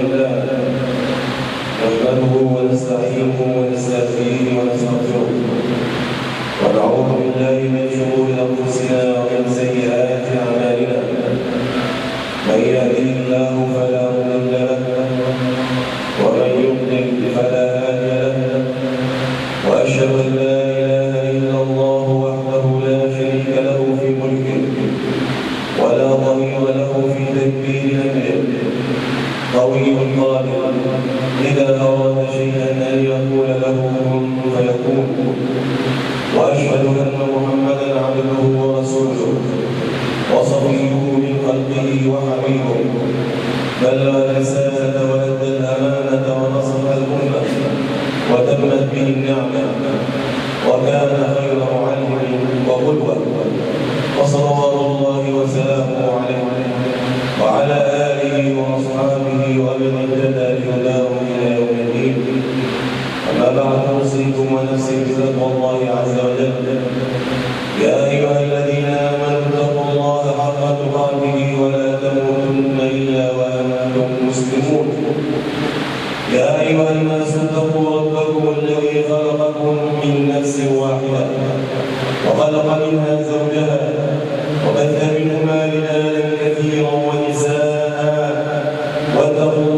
لله نحمده ونستعينه ونستهديه ونستغفره ونعوذ بالله من شرور أنفسنا ومن سيئات أعمالنا من يهده الله فلا مضل له ومن يضلل فلا هادي له وأشهد أن لا إله إلا الله وحده لا شريك له في ملكه ولا ضريب له في تدبير أمره قوي قادر إذا أراد شيئا أن يقول له كن فيكون وأشهد أن محمدا عبده ورسوله وصفيه من خلقه وحبيبه بلغ الرسالة وأدى الأمانة ونصح الأمة وتمت به النعمة وكان خير معلم وقدوة وصلوات الله وسلامه عليه وعلى آله وأصحابه ومن اهتدى بهداه إلى يوم الدين. أما بعد أوصيكم ونفسي بتقوى الله عز وجل. يا أيها الذين آمنوا اتقوا الله حق تقاته ولا تموتن إلا وأنتم مسلمون. يا أيها الناس اتقوا ربكم الذي خلقكم من نفس واحدة وخلق منها زوجها وبث منهما رجالا كثيرا ونساء واتقوا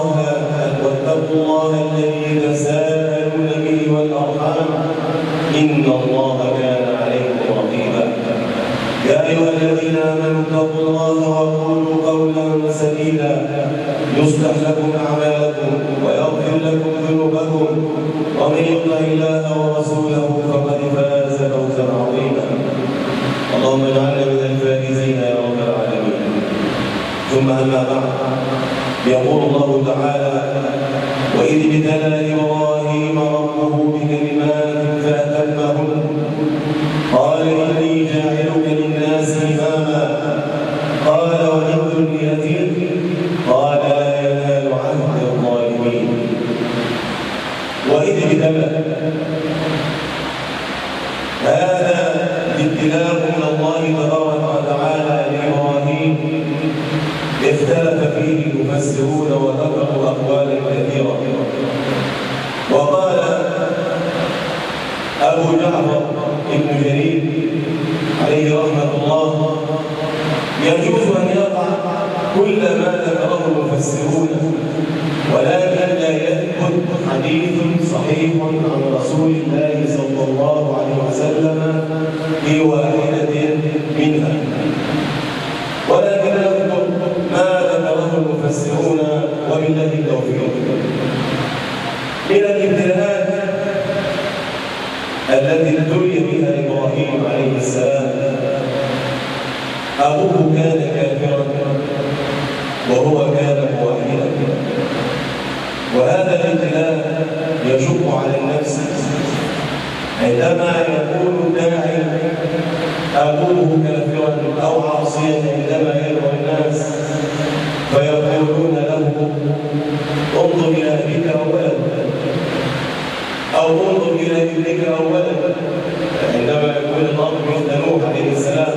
الله الذي تساءلون به والأرحام إن الله كان عليكم رقيبا. يا أيها الذين آمنوا اتقوا الله وقولوا قولا سديدا يصلح لكم أعمالكم ويغفر لكم ذنوبكم ومن يطع الله ورسوله فقد فاز فوزا عظيما. اللهم اجعلنا من الفائزين يا رب العالمين. ثم أما بعد يقول الله تعالى: وإذ ابتلى إبراهيم ربه بكلمات فأتمهن قال إني جاعلك للناس إماما قال ومن ذريتي قال لا ينال عهد الظالمين. وإذ ابتلى هذا ابتلاء من الله تبارك وتعالى لإبراهيم اختلف فيه المفسرون وذكروا أقوالا كثيرة. وقال أبو جعفر ابن جرير عليه رحمة الله: يجوز أن يقع كل ما ذكره المفسرون ولكن لا يثبت حديث صحيح عن رسول الله صلى الله عليه وسلم في واحدة منها، ولكن نذكر ما ذكره المفسرون وبالله التوفيق. من الابتلاءات التي ابتلي بها إبراهيم عليه السلام أبوه كان كافرا وهو كان موحدا، وهذا الابتلاء يشق على النفس عندما يكون داعي أبوه كافرا أو عاصيا عندما يدعو الناس فيقولون له انظر إلى أبيك أولا أو انظر إلى ابنك أولا. عندما يكون الأب مثل نوح عليه السلام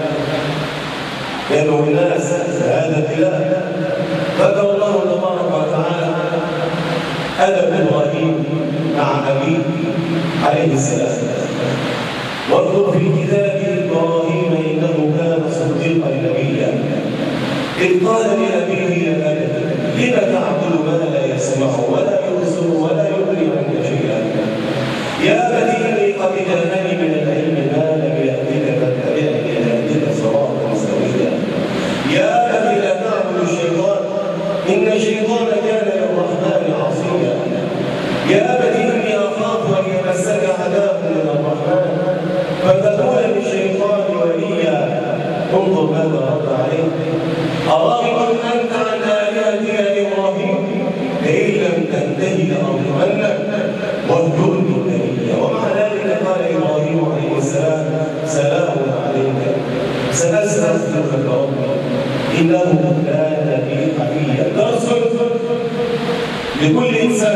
يدعو الناس هذا ابتلاء. ذكر الله تبارك وتعالى أدب إبراهيم مع أبيه عليه السلام. واذكر في الكتاب إبراهيم إنه كان صديقا نبيا إذ قال لأبيه يا أبت لم تعبد ما لا يسمع ولا يبصر ولا يغني عنك شيئا يا أبت إني قد جاءني من العلم ما لم يأتك فاتبعني أهدك صراطا سويا يا أبت لا تعبد الشيطان إن الشيطان كان للرحمن عصيا يا أبت إني أخاف أن يمسك عذاب من الرحمن فتكون للشيطان وليا. انظر ماذا رد عليه: أراغب أنت عن آلهتي يا إبراهيم لئن لم تنتهي لأرجمنك واهجرني مليا. ومع ذلك قال إبراهيم عليه السلام: سلام عليك سأستغفر لك ربي إنه كان بي حفيا. درس لكل إنسان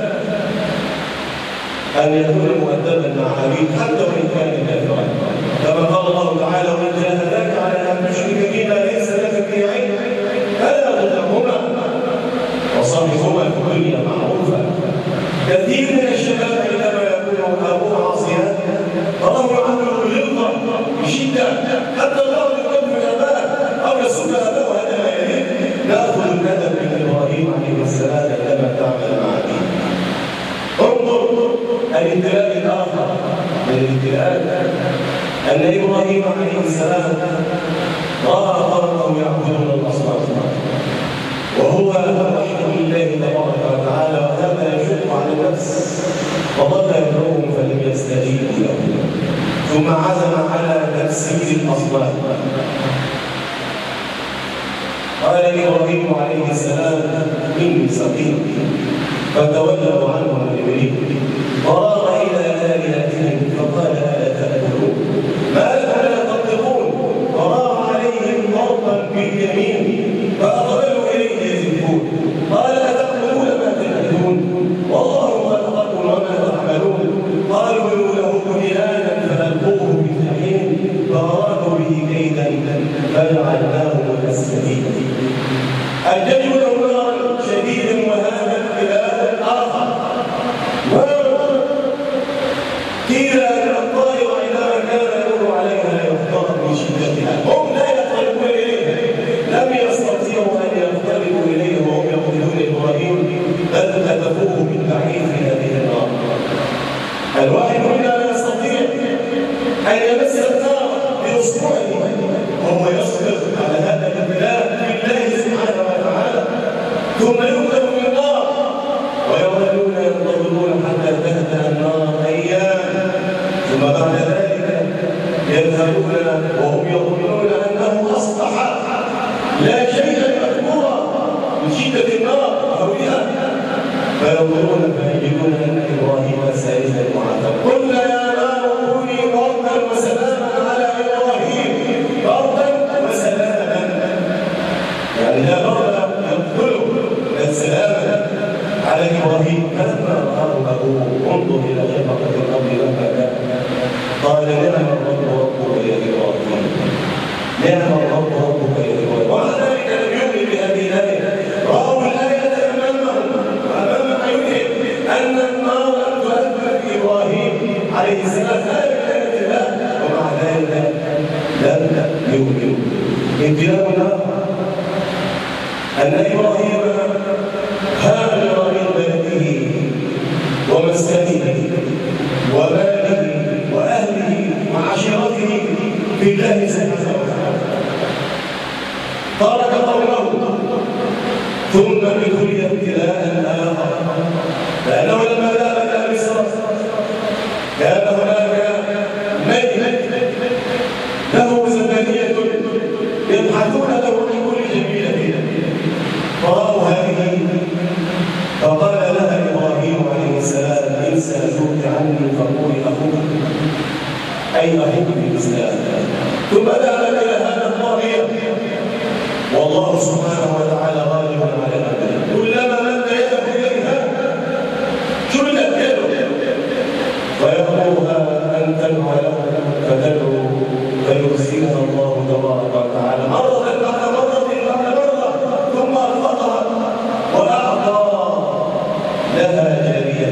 أن يكون مؤدبا مع أبيه حتى وإن كان كافرا، كما قال الله تعالى: وإن جاهداك على أن تشرك بما ليس لك به علم فلا تطعهما أن إبراهيم عليه السلام رأى قومه يعبدون الأصنام وهو وحي الله تبارك وتعالى، وهذا يشق على النفس، وظل يدعوهم فلم يستجيبوا له، ثم عزم على تفسير الأصنام. قال إبراهيم عليه السلام: إني سقيم، فتولوا عنه مدبرين، وراغ إلى آلهتهم فقال: ألا تأكلون؟ ما لكم لا تنطقون؟ وراغ عليهم ضربا باليمين فأقبلوا إليه يزفون، قال: أتأكلون ما تأكلون؟ والله خلقكم وما تعملون. قالوا: ابنوا له بنيانا فألقوه في الجحيم فأرادوا به كيدا فجعلناهم الأسفلين. الجيش له نار شديد وهذا البلاد آخر. قيل أن الطائر إذا كان يدور عليها يخترق من شدتها، هم لا يقتربون إليها، لم يستطيعوا أن يقتربوا إليه وهم يقتلون إبراهيم، بل هدفوه بالبعيد في هذه النار. الواحد منا لا يستطيع أن يمس النار بأصبعه وهو يصبر على هذا الابتلاء بالله سبحانه وتعالى، ثم يقتل في النار ويظلون ينتظرون حتى تهدأ النار أيام، ثم بعد ذلك يذهبون وهم يظنون أنه أصبح لا شيء مذكورا من شدة النار هولها، فينظرون فيجدون أن إبراهيم سائلا معذبا. قلنا: يا نار كوني بردا وسلاما على إبراهيم، بردا وسلاما، يعني لا برد يقتله بل سلاما على إبراهيم. فلما رآه أبوه انظر إلى شفقة الأرض لما كان، قال: نعم الرب ربك يا إبراهيم، نعم الرب ربك يا إبراهيم. ومع ذلك لم يؤمن بهذه الآية، رأوا الآية أمامهم وأمام عيونهم أن النار لم تؤثر بإبراهيم عليه السلام، هذه الآية الله، ومع ذلك لم يؤمنوا. ابتلاء النار أن إبراهيم هاجر من بلده ومسكنه وماله وأهله وعشيرته في الله سبحانه وتعالى، ترك قومه ثم ابتلي ابتلاء آخر، لأنه لما ذهب إلى مصر كان هناك ملك له زبانية يبحثون له عن كل جميلة، فرأوا هذه فقال لها إبراهيم عليه السلام: إن سألوك عني فقولي أخوك، أي أخوك بالإسلام. ثم ذهب إلى هذا الطاغية، والله سبحانه وتعالى غالب على أمره، كلما مد يده إليها شلت يده، ويأمرها أن تدعو له فتدعو فيرسلها الله تبارك وتعالى مرة بعد مرة بعد مرة، ثم أطلقها وأعطى لها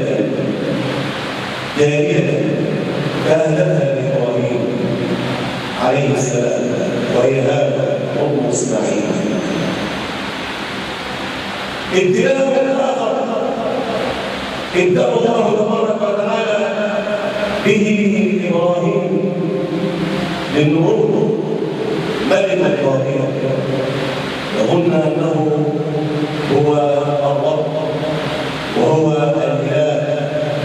جارية كانتها لإبراهيم عليه السلام، وهي هذا أم إسماعيل. ابتلاء آخر ابتلى الله تبارك وتعالى به إبراهيم للنور ملك الطاغية، يظن أنه هو الرب وهو الإله،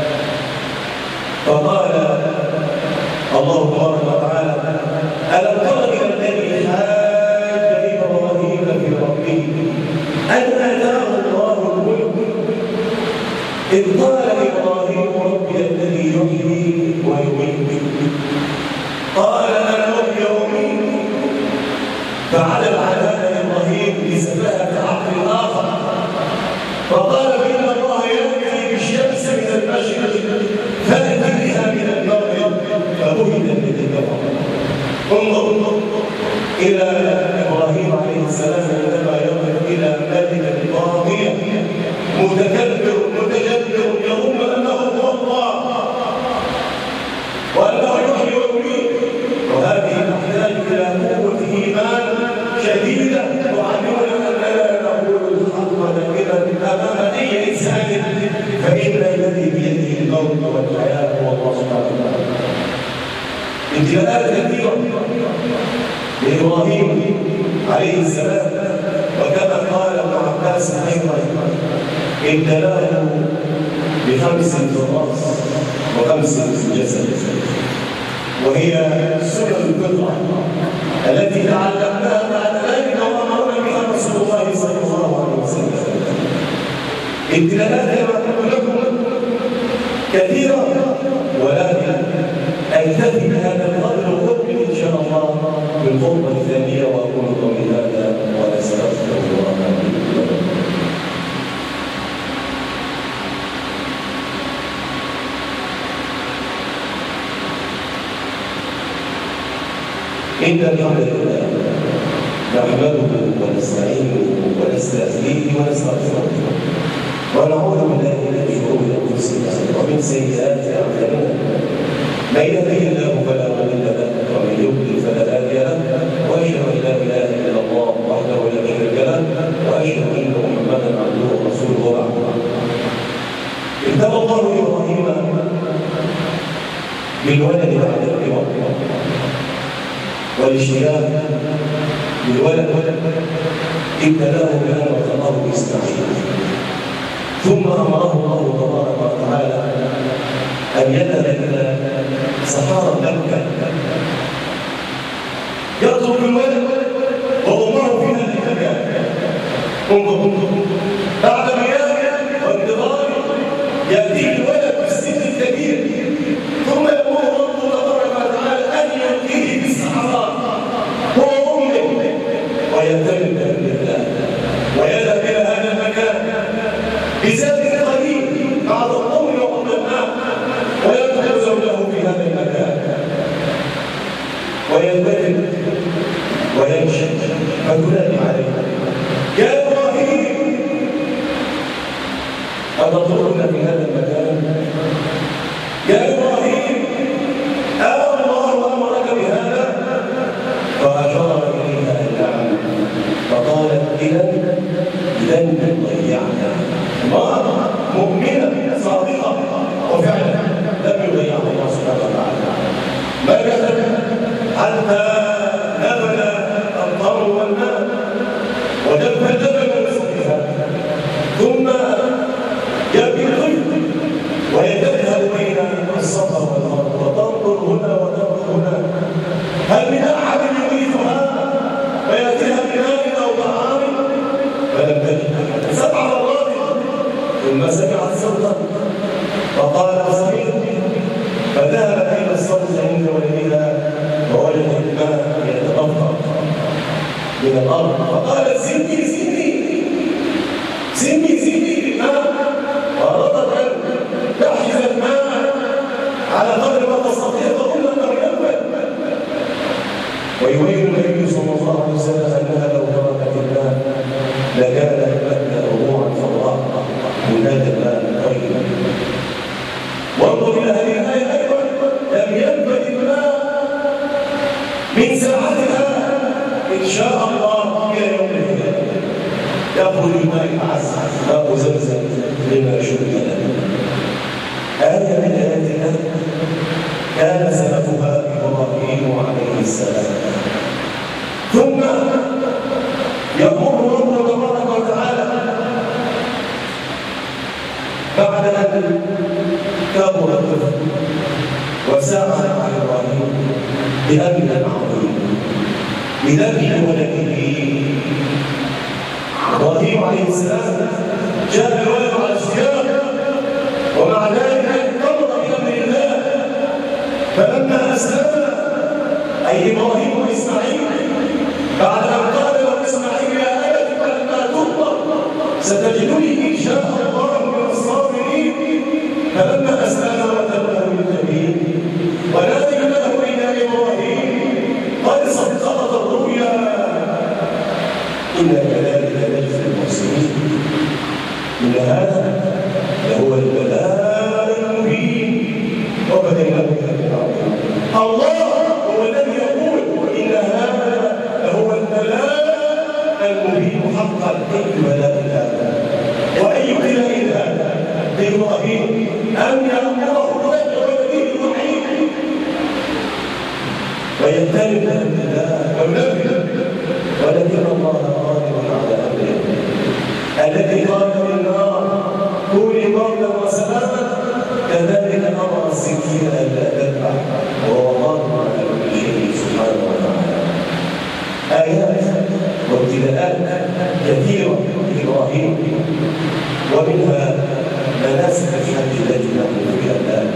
فقال الله تبارك وتعالى: ألم تر إلى الذي حاج إبراهيم في ربه أن آتاه الله الملك إذ قال إبراهيم: ربي الذي يحيي ويميت، قال: أنا أحيي وأميت. فعلم على هذا إبراهيم بسفاهة عقل آخر، فقال: إن الله يأتي بالشمس من المشرق فأتي بها من المغرب، فبهت الذي كفر. انظر إلى إبراهيم عليه السلام عندما ينظر إلى ملك طاغية متكبر متجبر يظن أنه هو الله وأنه يحيي ويميت، وهذه تحتاج إلى قوة إيمان شديدة تعلمنا أننا نقول الحق دائما أمام أي إنسان، فإن الذي بيده الموت والحياة هو الله سبحانه وتعالى. ابتلاءات كثيرة لإبراهيم عليه السلام، وكما قال ابن عباس أيضا ابتلاه ب5 في الرأس و5 في الجسد، وهي سنن الفطرة التي تعلمناها بعد ذلك وأمرنا بها رسول الله صلى الله عليه وسلم. ابتلاءات كما قلت لكم كثيرة، ولكن أكتفي بهذا القدر وأكمل إن شاء الله بالخطبة الثانية، وأقول قولي هذا وأستغفر الله لي ولكم. إن الحمد لله نحمده ونستعينه ونستهديه ونستغفره ونعوذ بالله من شرور أنفسنا ومن سيئات أعمالنا، من يهده الله فلا مضل له ومن يضلل فلا هادي له، وأشهد أن لا إله إلا الله وحده لا شريك له، وأشهد أن محمدا عبده ورسوله وبعد. ابتلى الله إبراهيم بالولد بعد الكبر والاشتياق بالولد، ابتلاه بأن رزقه إسماعيل، ثم أمره الله تبارك وتعالى أن يذهب إلى صحارى مكة يطلب الولد وأمره في هذا المكان. انظر بعد مياه وانتظار يأتيه الولد بالسن الكبير، ثم يقول الله تبارك وتعالى أن يلقيه في الصحراء هو أمه، وينتمي بالله ويذهب إلى هذا المكان بزاد قليل بعد الطول وقبل الماء، ويدخل زوجه في هذا المكان وينبذل ويمشي فتنادي عليه: يا إبراهيم أتطلبنا في هذا المكان؟ يا إبراهيم الله أمرك بهذا؟ فأشار إليها النعم، فقالت: إذن ضيعنا. امرأة مؤمنة صادقة، وفعلا لم يضيعها الله سبحانه وتعالى. مكثت حتى نبل الطر والماء ودب الجبل من صدرها، ثم يبكي الطفل وهي تذهب بين الصفا والمروه وتنظر هنا وتنظر هنا، هل من احد يغيثها وياتيها بماء او طعام؟ فلم تجد احدا. 7 مرات ثم سمعت صوتا فقال: صغير، فذهبت الى الصوت عند ولدها ووجدت الماء يتدفق من الارض، فقالت: سني سني سني سني الماء، وارادت ان تحجز الماء على قدر ما تستطيع، فقلنا انه ينبت. ويبين النبي صلى الله عليه وسلم انها لو تركت الماء لكان الماء ربوعا فضاء من هذا الماء طيبا. وانظر الى هذه الايه ايضا: لم ينبت الماء من ساعتها ان شاء الله الى يوم القيامه، يخرج الماء العز ماء زمزم لما شرب له. آية من آيات الله كان سلفها إبراهيم عليه السلام. ثم يقول ربنا تبارك وتعالى بعد أن كبر الطفل وسعى على إبراهيم بأمر عظيم بذبح ولده. إبراهيم عليه السلام جاء الولد على اشتياق، ومع ذلك انقضى بأمر الله. فلما أسلم أي إبراهيم وإسماعيل بعد أن قال له إسماعيل: يا أبت فلما تؤمر ستجدني إن شاء الله من الصابرين. فلما أسلم وتبه للجبين ونادى له إلى إبراهيم قد صدقت الرؤيا إنا كذلك نجزي المحسنين. إن هذا لهو البلاء المبين وبديناه بهذا العظيم. الله هو الذي يقول: إن هذا لهو البلاء المبين حقا. أي بلاء هذا وأي ابتلاء هذا لإبراهيم أن يأمره ولده الوحيد ومنها مناسك الحج التي نحن فيها الآن.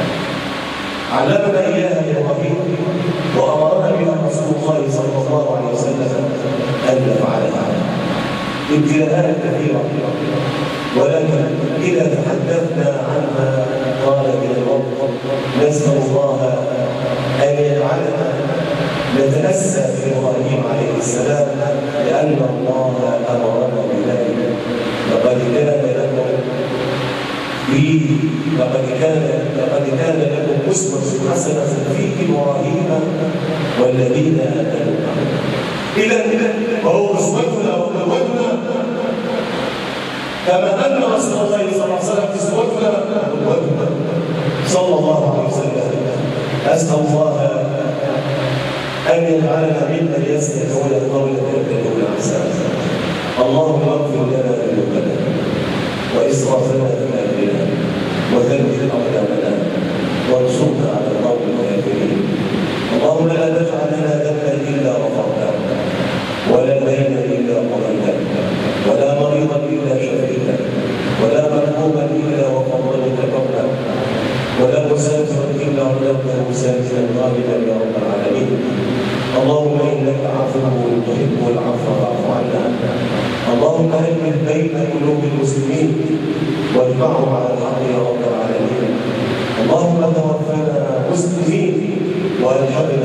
علمنا إياها إبراهيم وأمرنا بها رسول الله صلى الله عليه وسلم أن نفعلها. ابتلاءات كثيرة، ولكن إذا تحدثنا عنها قال من الرب نسأل الله أن يجعلنا نتأسى بإبراهيم عليه السلام، لأن الله أمرنا بذلك. لقد كان لكم أسوة حسنة في إبراهيم والذين آمنوا معه. إذا وهو أسوتنا وقدوتنا، كما أن رسول الله صلى الله عليه وسلم أسوتنا وقدوتنا صلى الله عليه وسلم. أسأل الله أن يجعلنا ممن يستمعون القول فيتبعون أحسنه. اللهم اغفر لنا ذنوبنا وإسرافنا في أمرنا وثبت أقدامنا وانصرنا على القوم الكافرين. اللهم لا تجعل لنا ذنبا إلا غفرته، ولا دينا إلا قضيته، ولا مريضا إلا شفيته، ولا مكروبا إلا وفضلت قبله، ولا مسافرا إلا رددته مسافرا غالبا يا رب العالمين. اللهم إنك عفو تحب العفو فاعف عنا. اللهم ألف بين قلوب المسلمين واجمعهم على الحق يا رب العالمين. اللهم توفنا مسلمين والحقنا